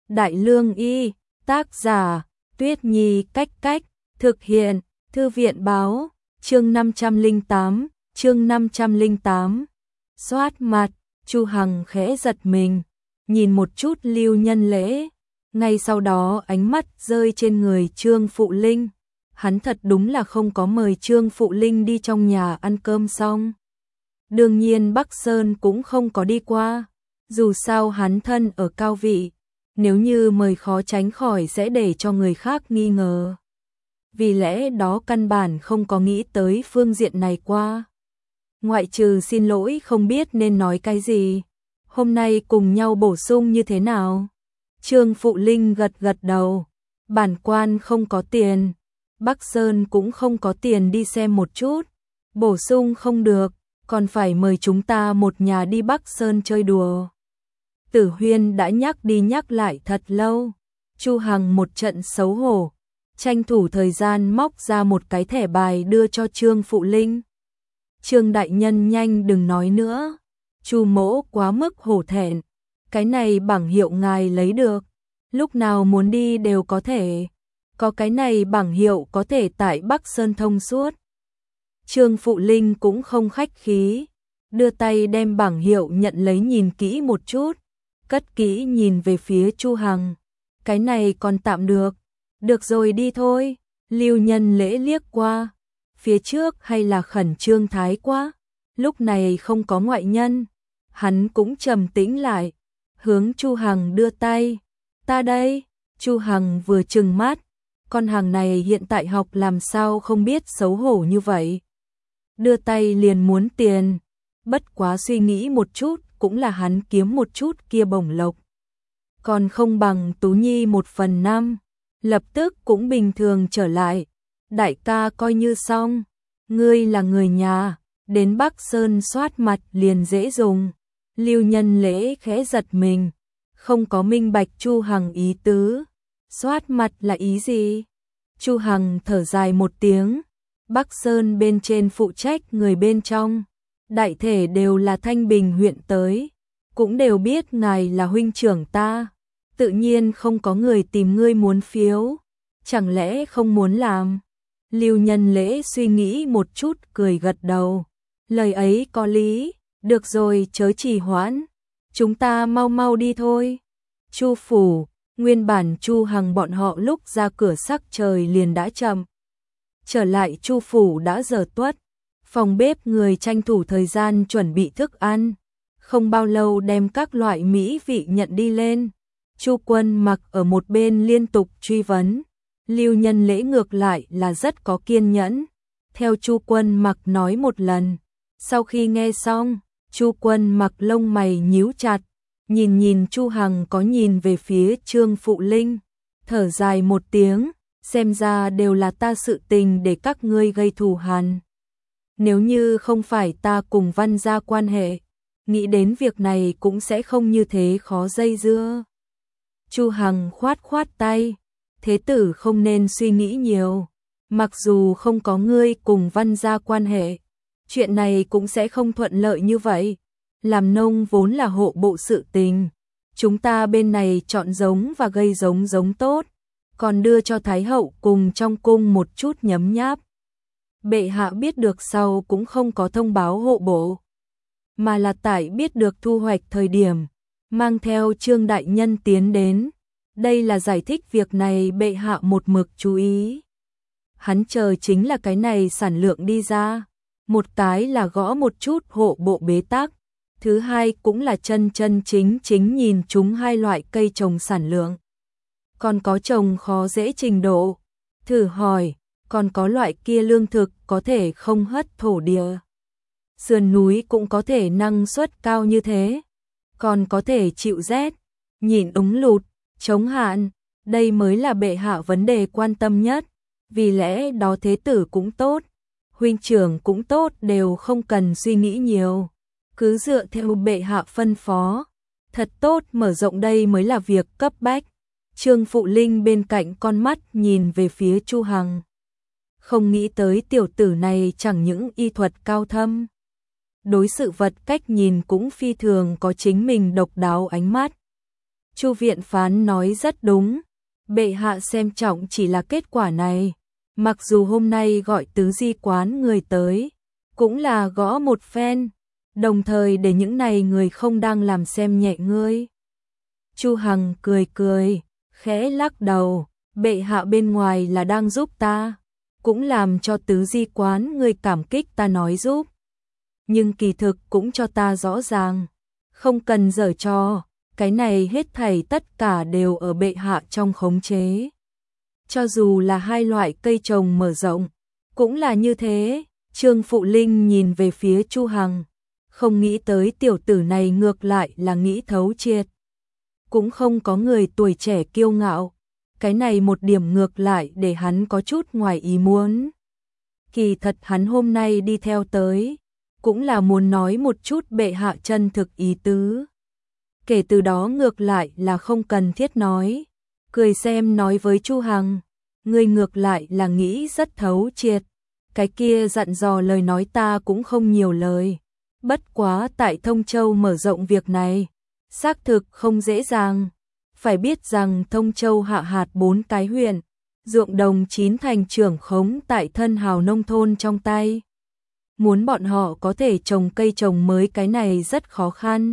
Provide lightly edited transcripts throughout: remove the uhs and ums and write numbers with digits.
Đại Lương Y, tác giả, Tuyết Nhi Cách Cách, thực hiện, Thư viện báo, chương 508. Xoát mặt, Chu Hằng khẽ giật mình, nhìn một chút Lưu Nhân Lễ, ngay sau đó ánh mắt rơi trên người Trương Phụ Linh. Hắn thật đúng là không có mời Trương Phụ Linh đi trong nhà ăn cơm xong. Đương nhiên Bắc Sơn cũng không có đi qua, dù sao hắn thân ở cao vị, nếu như mời khó tránh khỏi sẽ để cho người khác nghi ngờ. Vì lẽ đó căn bản không có nghĩ tới phương diện này qua. Ngoại trừ xin lỗi không biết nên nói cái gì. Hôm nay cùng nhau bổ sung như thế nào? Trương Phụ Linh gật gật đầu. Bản quan không có tiền. Bắc Sơn cũng không có tiền đi xem một chút. Bổ sung không được, còn phải mời chúng ta một nhà đi Bắc Sơn chơi đùa. Tử Huyên đã nhắc đi nhắc lại thật lâu. Chu Hằng một trận xấu hổ, tranh thủ thời gian móc ra một cái thẻ bài đưa cho Trương Phụ Linh. Trương đại nhân nhanh đừng nói nữa. Chu mỗ quá mức hổ thẹn. Cái này bảng hiệu ngài lấy được, lúc nào muốn đi đều có thể. Có cái này bảng hiệu có thể tại Bắc Sơn thông suốt. Trương Phụ Linh cũng không khách khí, đưa tay đem bảng hiệu nhận lấy nhìn kỹ một chút, cất kỹ nhìn về phía Chu Hằng. Cái này còn tạm được. Được rồi đi thôi. Lưu Nhân Lễ liếc qua, phía trước hay là khẩn trương thái quá. Lúc này không có ngoại nhân, hắn cũng trầm tĩnh lại, hướng Chu Hằng đưa tay. Ta đây. Chu Hằng vừa trừng mắt, con hàng này hiện tại học làm sao không biết xấu hổ như vậy. Đưa tay liền muốn tiền, bất quá suy nghĩ một chút cũng là hắn kiếm một chút kia bổng lộc. Còn không bằng Tú Nhi 1/5, lập tức cũng bình thường trở lại. Đại ca coi như xong, ngươi là người nhà, đến Bắc Sơn xoát mặt liền dễ dùng. Lưu Nhân Lễ khẽ giật mình, không có minh bạch Chu Hằng ý tứ. Xoát mặt là ý gì? Chu Hằng thở dài một tiếng, Bắc Sơn bên trên phụ trách người bên trong, đại thể đều là Thanh Bình huyện tới, cũng đều biết ngài là huynh trưởng ta, tự nhiên không có người tìm ngươi muốn phiếu, chẳng lẽ không muốn làm? Lưu Nhân Lễ suy nghĩ một chút cười gật đầu, lời ấy có lý, được rồi chớ trì hoãn, chúng ta mau mau đi thôi. Chu phủ, nguyên bản Chu Hằng bọn họ lúc ra cửa sắc trời liền đã chậm. Trở lại Chu phủ đã giờ tuất, phòng bếp người tranh thủ thời gian chuẩn bị thức ăn, không bao lâu đem các loại mỹ vị nhận đi lên. Chu Quân Mặc ở một bên liên tục truy vấn, Lưu Nhân Lễ ngược lại là rất có kiên nhẫn, theo Chu Quân Mặc nói một lần. Sau khi nghe xong, Chu Quân Mặc lông mày nhíu chặt, nhìn Chu Hằng có nhìn về phía Trương Phụ Linh, thở dài một tiếng, xem ra đều là ta sự tình để các ngươi gây thù hằn. Nếu như không phải ta cùng Văn gia quan hệ, nghĩ đến việc này cũng sẽ không như thế khó dây dưa. Chu Hằng khoát khoát tay, thế tử không nên suy nghĩ nhiều, mặc dù không có ngươi cùng Văn gia quan hệ, chuyện này cũng sẽ không thuận lợi như vậy. Làm nông vốn là hộ bộ sự tình, chúng ta bên này chọn giống và gây giống tốt, còn đưa cho Thái hậu cùng trong cung một chút nhấm nháp. Bệ hạ biết được sau cũng không có thông báo hộ bộ, mà là tại biết được thu hoạch thời điểm, mang theo Trương đại nhân tiến đến. Đây là giải thích việc này bệ hạ một mực chú ý. Hắn chờ chính là cái này sản lượng đi ra, một cái là gõ một chút hộ bộ bế tắc, thứ hai cũng là chân chính nhìn chúng hai loại cây trồng sản lượng. Còn có trồng khó dễ trình độ, thử hỏi, còn có loại kia lương thực có thể không hất thổ địa. Sườn núi cũng có thể năng suất cao như thế, còn có thể chịu rét, nhịn úng lụt, chống hạn, đây mới là bệ hạ vấn đề quan tâm nhất, vì lẽ đó thế tử cũng tốt, huynh trưởng cũng tốt đều không cần suy nghĩ nhiều. Cứ dựa theo bệ hạ phân phó, thật tốt mở rộng đây mới là việc cấp bách. Trương Phụ Linh bên cạnh con mắt nhìn về phía Chu Hằng. Không nghĩ tới tiểu tử này chẳng những y thuật cao thâm, đối sự vật cách nhìn cũng phi thường có chính mình độc đáo ánh mắt. Chu viện phán nói rất đúng, bệ hạ xem trọng chỉ là kết quả này, mặc dù hôm nay gọi tứ di quán người tới, cũng là gõ một phen, đồng thời để những này người không đang làm xem nhẹ ngươi. Chu Hằng cười cười, khẽ lắc đầu, bệ hạ bên ngoài là đang giúp ta, cũng làm cho tứ di quán người cảm kích ta nói giúp. Nhưng kỳ thực cũng cho ta rõ ràng, không cần giở trò, cái này hết thảy tất cả đều ở bệ hạ trong khống chế. Cho dù là hai loại cây trồng mở rộng, cũng là như thế. Trương Phụ Linh nhìn về phía Chu Hằng, không nghĩ tới tiểu tử này ngược lại là nghĩ thấu triệt. Cũng không có người tuổi trẻ kiêu ngạo, cái này một điểm ngược lại để hắn có chút ngoài ý muốn. Kỳ thật hắn hôm nay đi theo tới, cũng là muốn nói một chút bệ hạ chân thực ý tứ. Kể từ đó ngược lại là không cần thiết nói, cười xem nói với Chu Hằng, ngươi ngược lại là nghĩ rất thấu triệt, cái kia dặn dò lời nói ta cũng không nhiều lời, bất quá tại Thông Châu mở rộng việc này, xác thực không dễ dàng, phải biết rằng Thông Châu hạ hạt 4 cái huyện, ruộng đồng 9 thành trưởng khống tại thân hào nông thôn trong tay. Muốn bọn họ có thể trồng cây trồng mới cái này rất khó khăn.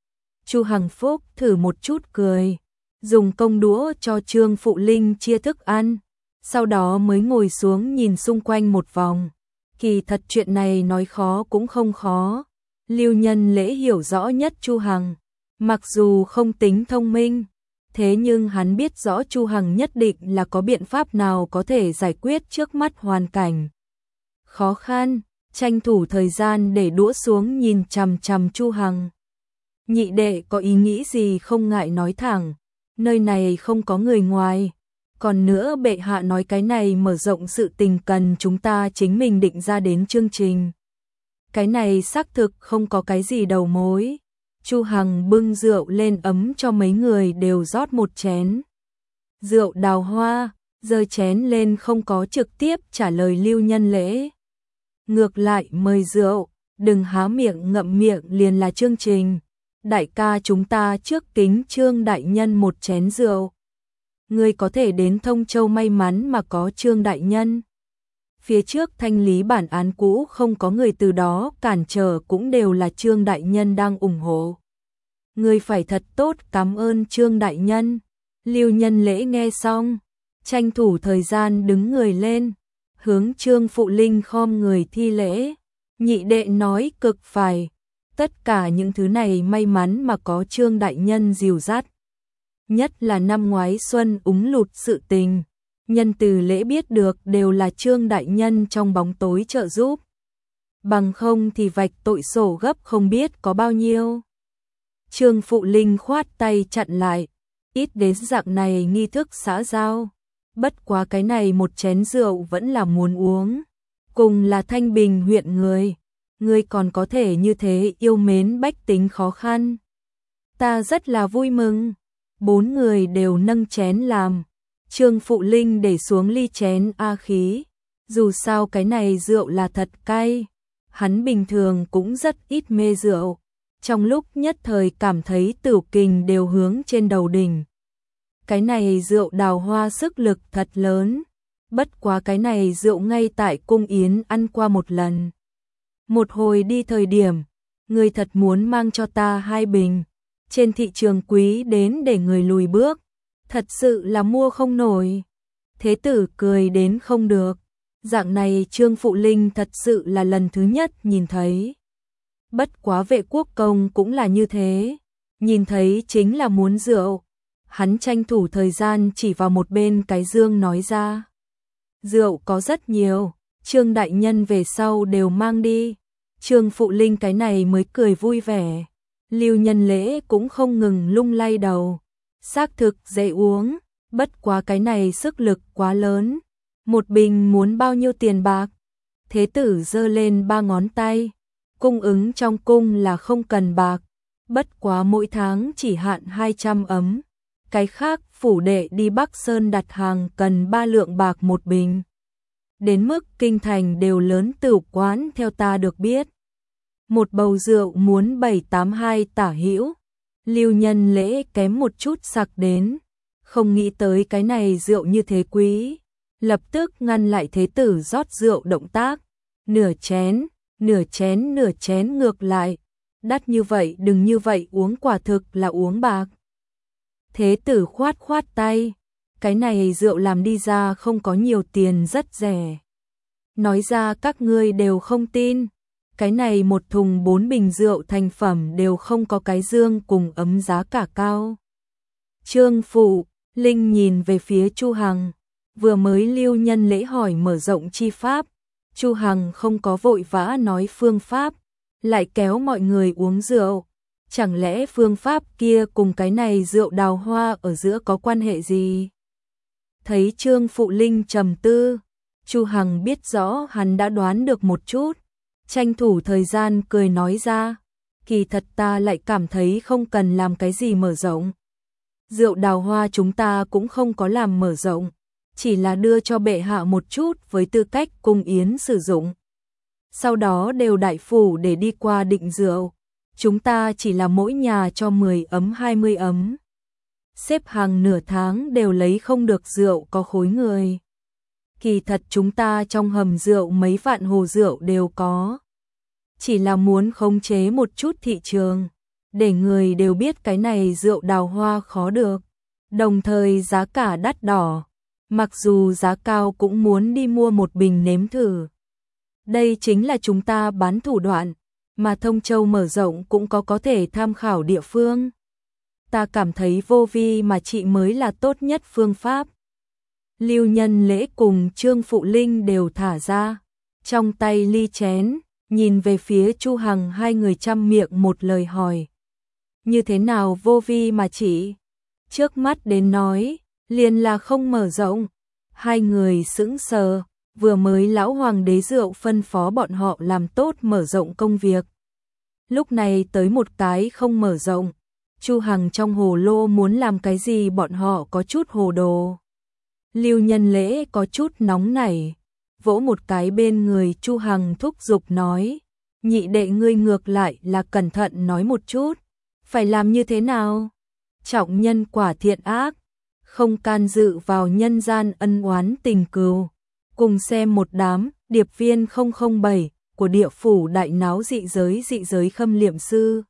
Chu Hằng Phúc thử một chút cười, dùng công đũa cho Trương Phụ Linh chia thức ăn, sau đó mới ngồi xuống nhìn xung quanh một vòng. Kỳ thật chuyện này nói khó cũng không khó. Lưu Nhân Lễ hiểu rõ nhất Chu Hằng, mặc dù không tính thông minh, thế nhưng hắn biết rõ Chu Hằng nhất định là có biện pháp nào có thể giải quyết trước mắt hoàn cảnh khó khăn, tranh thủ thời gian để đũa xuống nhìn chằm chằm Chu Hằng. Nhị đệ có ý nghĩ gì không ngại nói thẳng, nơi này không có người ngoài, còn nữa bệ hạ nói cái này mở rộng sự tình cần chúng ta chính mình định ra đến chương trình. Cái này xác thực không có cái gì đầu mối. Chu Hằng bưng rượu lên ấm cho mấy người đều rót một chén. Rượu đào hoa, giơ chén lên không có trực tiếp trả lời Lưu Nhân Lễ. Ngược lại mời rượu, đừng há miệng ngậm miệng liền là chương trình. Đại ca chúng ta trước kính Trương đại nhân một chén rượu. Ngươi có thể đến Thông Châu may mắn mà có Trương đại nhân. Phía trước thanh lý bản án cũ không có người từ đó cản trở cũng đều là Trương đại nhân đang ủng hộ. Ngươi phải thật tốt cảm ơn Trương đại nhân. Lưu Nhân Lễ nghe xong, tranh thủ thời gian đứng người lên, hướng Trương Phụ Linh khom người thi lễ. Nhị đệ nói cực phải, tất cả những thứ này may mắn mà có Trương đại nhân dìu dắt. Nhất là năm ngoái xuân úng lụt sự tình, nhân từ lễ biết được đều là Trương đại nhân trong bóng tối trợ giúp. Bằng không thì vạch tội sổ gấp không biết có bao nhiêu. Trương Phụ Linh khoát tay chặn lại, ít đến dạng này nghi thức xã giao. Bất quá cái này một chén rượu vẫn là muốn uống. Cùng là Thanh Bình huyện người còn có thể như thế yêu mến bách tính khó khăn. Ta rất là vui mừng. 4 người đều nâng chén làm. Trương Phụ Linh để xuống ly chén a khí. Dù sao cái này rượu là thật cay. Hắn bình thường cũng rất ít mê rượu. Trong lúc nhất thời cảm thấy tửu kình đều hướng trên đầu đỉnh. Cái này rượu đào hoa sức lực thật lớn. Bất quá cái này rượu ngay tại cung yến ăn qua một lần. Một hồi đi thời điểm, người thật muốn mang cho ta 2 bình. Trên thị trường quý đến để người lùi bước. Thật sự là mua không nổi. Thế tử cười đến không được. Dạng này Trương Phụ Linh thật sự là lần thứ nhất nhìn thấy. Bất quá Vệ Quốc Công cũng là như thế. Nhìn thấy chính là muốn rượu. Hắn tranh thủ thời gian chỉ vào một bên cái dương nói ra. Rượu có rất nhiều, Trương đại nhân về sau đều mang đi. Trương Phụ Linh cái này mới cười vui vẻ. Lưu Nhân Lễ cũng không ngừng lung lay đầu. Xác thực dễ uống, bất quá cái này sức lực quá lớn. Một bình muốn bao nhiêu tiền bạc? Thế tử giơ lên 3 ngón tay. Cung ứng trong cung là không cần bạc. Bất quá mỗi tháng chỉ hạn 200 ấm. Cái khác phủ đệ đi Bắc Sơn đặt hàng cần 3 lượng bạc một bình. Đến mức kinh thành đều lớn tửu quán theo ta được biết. Một bầu rượu muốn 782 tả hữu. Lưu Nhân Lễ kém một chút sặc đến, không nghĩ tới cái này rượu như thế quý, lập tức ngăn lại thế tử rót rượu động tác, nửa chén, nửa chén, nửa chén ngược lại, đắt như vậy đừng như vậy uống, quả thực là uống bạc. Thế tử khoát khoát tay, cái này rượu làm đi ra không có nhiều tiền, rất rẻ. Nói ra các ngươi đều không tin, cái này một thùng 4 bình rượu thành phẩm đều không có cái dương cùng ấm giá cả cao. Trương Phụ Linh nhìn về phía Chu Hằng, vừa mới Lưu Nhân Lễ hỏi mở rộng chi pháp, Chu Hằng không có vội vã nói phương pháp, lại kéo mọi người uống rượu. Chẳng lẽ phương pháp kia cùng cái này rượu đào hoa ở giữa có quan hệ gì? Thấy Trương Phụ Linh trầm tư, Chu Hằng biết rõ hắn đã đoán được một chút, tranh thủ thời gian cười nói ra, kỳ thật ta lại cảm thấy không cần làm cái gì mở rộng. Rượu đào hoa chúng ta cũng không có làm mở rộng, chỉ là đưa cho bệ hạ một chút với tư cách cung yến sử dụng. Sau đó đều đại phủ để đi qua định rượu, chúng ta chỉ là mỗi nhà cho 10 ấm 20 ấm. Xếp hàng nửa tháng đều lấy không được rượu có khối người. Kỳ thật chúng ta trong hầm rượu mấy vạn hồ rượu đều có. Chỉ là muốn khống chế một chút thị trường, để người đều biết cái này rượu đào hoa khó được. Đồng thời giá cả đắt đỏ, mặc dù giá cao cũng muốn đi mua một bình nếm thử. Đây chính là chúng ta bán thủ đoạn, mà Thông Châu mở rộng cũng có thể tham khảo địa phương. Ta cảm thấy vô vi mà trị mới là tốt nhất phương pháp. Lưu Nhân Lễ cùng Trương Phụ Linh đều thả ra trong tay ly chén, nhìn về phía Chu Hằng, hai người trăm miệng một lời hỏi. Như thế nào vô vi mà trị? Trước mắt đến nói, liền là không mở rộng. Hai người sững sờ, vừa mới lão hoàng đế rượu phân phó bọn họ làm tốt mở rộng công việc. Lúc này tới một cái không mở rộng, Chu Hằng trong hồ lô muốn làm cái gì bọn họ có chút hồ đồ. Lưu Nhân Lễ có chút nóng nảy, vỗ một cái bên người Chu Hằng thúc giục nói, nhị đệ ngươi ngược lại là cẩn thận nói một chút, phải làm như thế nào? Trọng nhân quả thiện ác, không can dự vào nhân gian ân oán tình cừu. Cùng xem một đám điệp viên 007 của địa phủ đại náo dị giới khâm liệm sư.